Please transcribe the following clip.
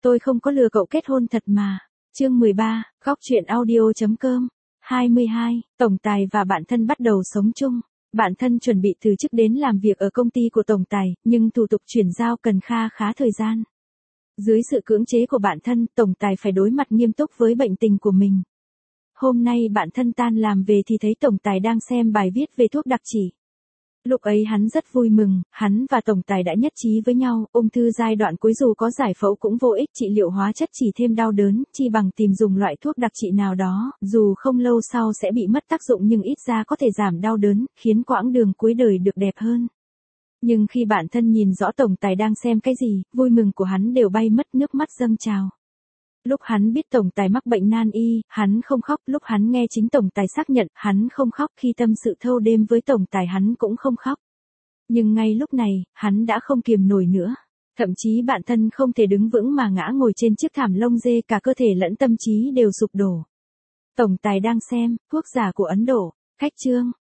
Tôi không có lừa cậu kết hôn thật mà. Chương 13, góc truyện audio.com. 22, tổng tài và bạn thân bắt đầu sống chung. Bạn thân chuẩn bị từ chức đến làm việc ở công ty của tổng tài, nhưng thủ tục chuyển giao cần kha khá thời gian. Dưới sự cưỡng chế của bạn thân, tổng tài phải đối mặt nghiêm túc với bệnh tình của mình. Hôm nay bạn thân tan làm về thì thấy tổng tài đang xem bài viết về thuốc đặc trị. Lúc ấy hắn rất vui mừng, hắn và tổng tài đã nhất trí với nhau, ung thư giai đoạn cuối dù có giải phẫu cũng vô ích, trị liệu hóa chất chỉ thêm đau đớn, chi bằng tìm dùng loại thuốc đặc trị nào đó, dù không lâu sau sẽ bị mất tác dụng nhưng ít ra có thể giảm đau đớn, khiến quãng đường cuối đời được đẹp hơn. Nhưng khi bản thân nhìn rõ tổng tài đang xem cái gì, vui mừng của hắn đều bay mất, nước mắt dâng trào. Lúc hắn biết tổng tài mắc bệnh nan y, hắn không khóc, lúc hắn nghe chính tổng tài xác nhận, hắn không khóc, khi tâm sự thâu đêm với tổng tài hắn cũng không khóc. Nhưng ngay lúc này, hắn đã không kiềm nổi nữa. Thậm chí bạn thân không thể đứng vững mà ngã ngồi trên chiếc thảm lông dê, cả cơ thể lẫn tâm trí đều sụp đổ. Tổng tài đang xem, thuốc giả của Ấn Độ, khách chương.